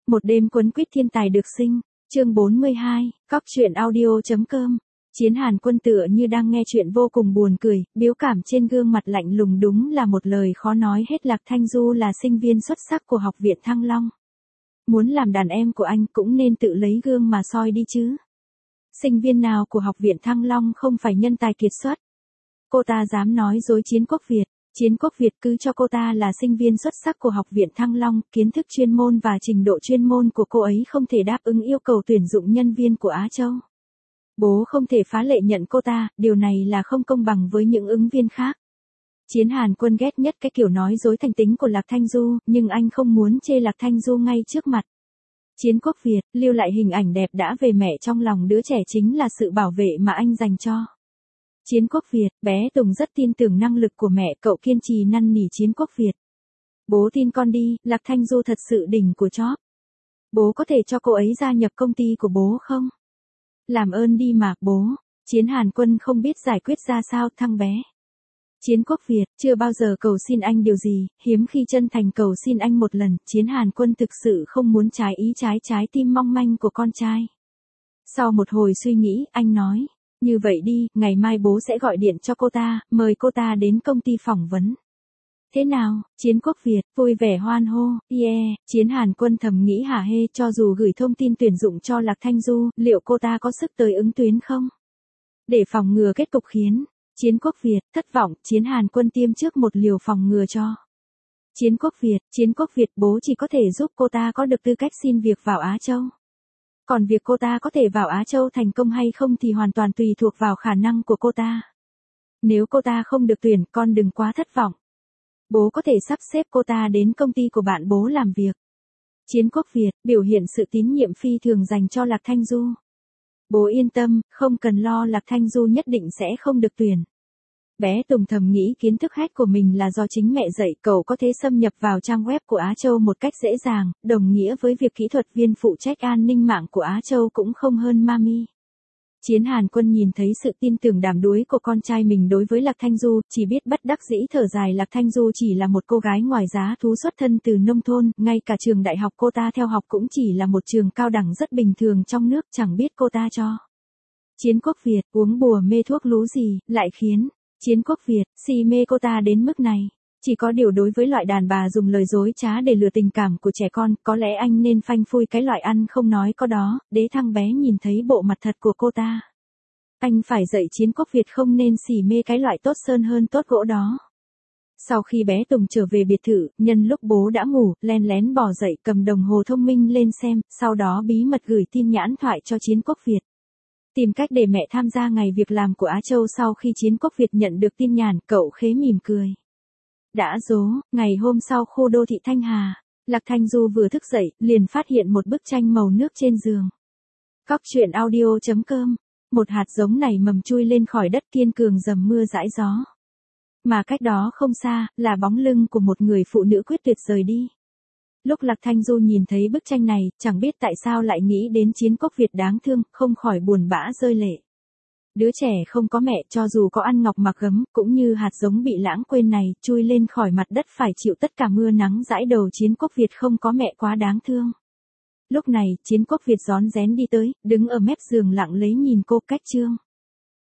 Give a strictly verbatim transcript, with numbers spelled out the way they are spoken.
Một đêm quấn quýt thiên tài được sinh, chương bốn mươi hai, cóc truyện audio.com. Chiến Hàn Quân tựa như đang nghe chuyện vô cùng buồn cười, biểu cảm trên gương mặt lạnh lùng đúng là một lời khó nói hết. Lạc Thanh Du là sinh viên xuất sắc của học viện Thăng Long. Muốn làm đàn em của anh cũng nên tự lấy gương mà soi đi chứ. Sinh viên nào của học viện Thăng Long không phải nhân tài kiệt xuất? Cô ta dám nói dối Chiến Quốc Việt. Chiến Quốc Việt cứ cho cô ta là sinh viên xuất sắc của học viện Thăng Long, kiến thức chuyên môn và trình độ chuyên môn của cô ấy không thể đáp ứng yêu cầu tuyển dụng nhân viên của Á Châu. Bố không thể phá lệ nhận cô ta, điều này là không công bằng với những ứng viên khác. Chiến Hàn Quân ghét nhất cái kiểu nói dối thành tính của Lạc Thanh Du, nhưng anh không muốn chê Lạc Thanh Du ngay trước mặt. Chiến Quốc Việt, lưu lại hình ảnh đẹp đã về mẹ trong lòng đứa trẻ chính là sự bảo vệ mà anh dành cho. Chiến Quốc Việt, bé Tùng rất tin tưởng năng lực của mẹ, cậu kiên trì năn nỉ Chiến Quốc Việt. Bố tin con đi, Lạc Thanh Du thật sự đỉnh của chóp. Bố có thể cho cô ấy gia nhập công ty của bố không? Làm ơn đi mà, bố. Chiến Hàn Quân không biết giải quyết ra sao thằng bé. Chiến Quốc Việt, chưa bao giờ cầu xin anh điều gì, hiếm khi chân thành cầu xin anh một lần. Chiến Hàn Quân thực sự không muốn trái ý trái trái tim mong manh của con trai. Sau một hồi suy nghĩ, anh nói. Như vậy đi, ngày mai bố sẽ gọi điện cho cô ta, mời cô ta đến công ty phỏng vấn. Thế nào, Chiến Quốc Việt, vui vẻ hoan hô, yeah, Chiến Hàn Quân thầm nghĩ hả hê, cho dù gửi thông tin tuyển dụng cho Lạc Thanh Du, liệu cô ta có sức tới ứng tuyến không? Để phòng ngừa kết cục khiến Chiến Quốc Việt thất vọng, Chiến Hàn Quân tiêm trước một liều phòng ngừa cho Chiến Quốc Việt. Chiến Quốc Việt, bố chỉ có thể giúp cô ta có được tư cách xin việc vào Á Châu. Còn việc cô ta có thể vào Á Châu thành công hay không thì hoàn toàn tùy thuộc vào khả năng của cô ta. Nếu cô ta không được tuyển, con đừng quá thất vọng. Bố có thể sắp xếp cô ta đến công ty của bạn bố làm việc. Chiến Quốc Việt, biểu hiện sự tín nhiệm phi thường dành cho Lạc Thanh Du. Bố yên tâm, không cần lo, Lạc Thanh Du nhất định sẽ không được tuyển. Bé Tùng thầm nghĩ kiến thức hack của mình là do chính mẹ dạy, cậu có thể xâm nhập vào trang web của Á Châu một cách dễ dàng, đồng nghĩa với việc kỹ thuật viên phụ trách an ninh mạng của Á Châu cũng không hơn Mami. Chiến Hàn Quân nhìn thấy sự tin tưởng đảm đuối của con trai mình đối với Lạc Thanh Du, chỉ biết bất đắc dĩ thở dài. Lạc Thanh Du chỉ là một cô gái ngoài giá thú xuất thân từ nông thôn, ngay cả trường đại học cô ta theo học cũng chỉ là một trường cao đẳng rất bình thường trong nước, chẳng biết cô ta cho Chiến Quốc Việt uống bùa mê thuốc lú gì, lại khiến Chiến Quốc Việt si mê cô ta đến mức này. Chỉ có điều đối với loại đàn bà dùng lời dối trá để lừa tình cảm của trẻ con, có lẽ anh nên phanh phui cái loại ăn không nói có đó, để thằng bé nhìn thấy bộ mặt thật của cô ta. Anh phải dạy Chiến Quốc Việt không nên xỉ mê cái loại tốt sơn hơn tốt gỗ đó. Sau khi bé Tùng trở về biệt thự, nhân lúc bố đã ngủ, len lén bò dậy cầm đồng hồ thông minh lên xem, sau đó bí mật gửi tin nhắn thoại cho Chiến Quốc Việt. Tìm cách để mẹ tham gia ngày việc làm của Á Châu. Sau khi Chiến Quốc Việt nhận được tin nhắn, cậu khế mỉm cười. Đã dố, ngày hôm sau khu đô thị Thanh Hà, Lạc Thanh Du vừa thức dậy, liền phát hiện một bức tranh màu nước trên giường. Cóc truyện audio.com. Một hạt giống này mầm chui lên khỏi đất kiên cường dầm mưa dãi gió. Mà cách đó không xa, là bóng lưng của một người phụ nữ quyết tuyệt rời đi. Lúc Lạc Thanh Du nhìn thấy bức tranh này, chẳng biết tại sao lại nghĩ đến Chiến Quốc Việt đáng thương, không khỏi buồn bã rơi lệ. Đứa trẻ không có mẹ, cho dù có ăn ngọc mặc gấm, cũng như hạt giống bị lãng quên này, chui lên khỏi mặt đất phải chịu tất cả mưa nắng dãi đầu. Chiến Quốc Việt không có mẹ quá đáng thương. Lúc này, Chiến Quốc Việt rón rén đi tới, đứng ở mép giường lặng lấy nhìn cô. Cách chương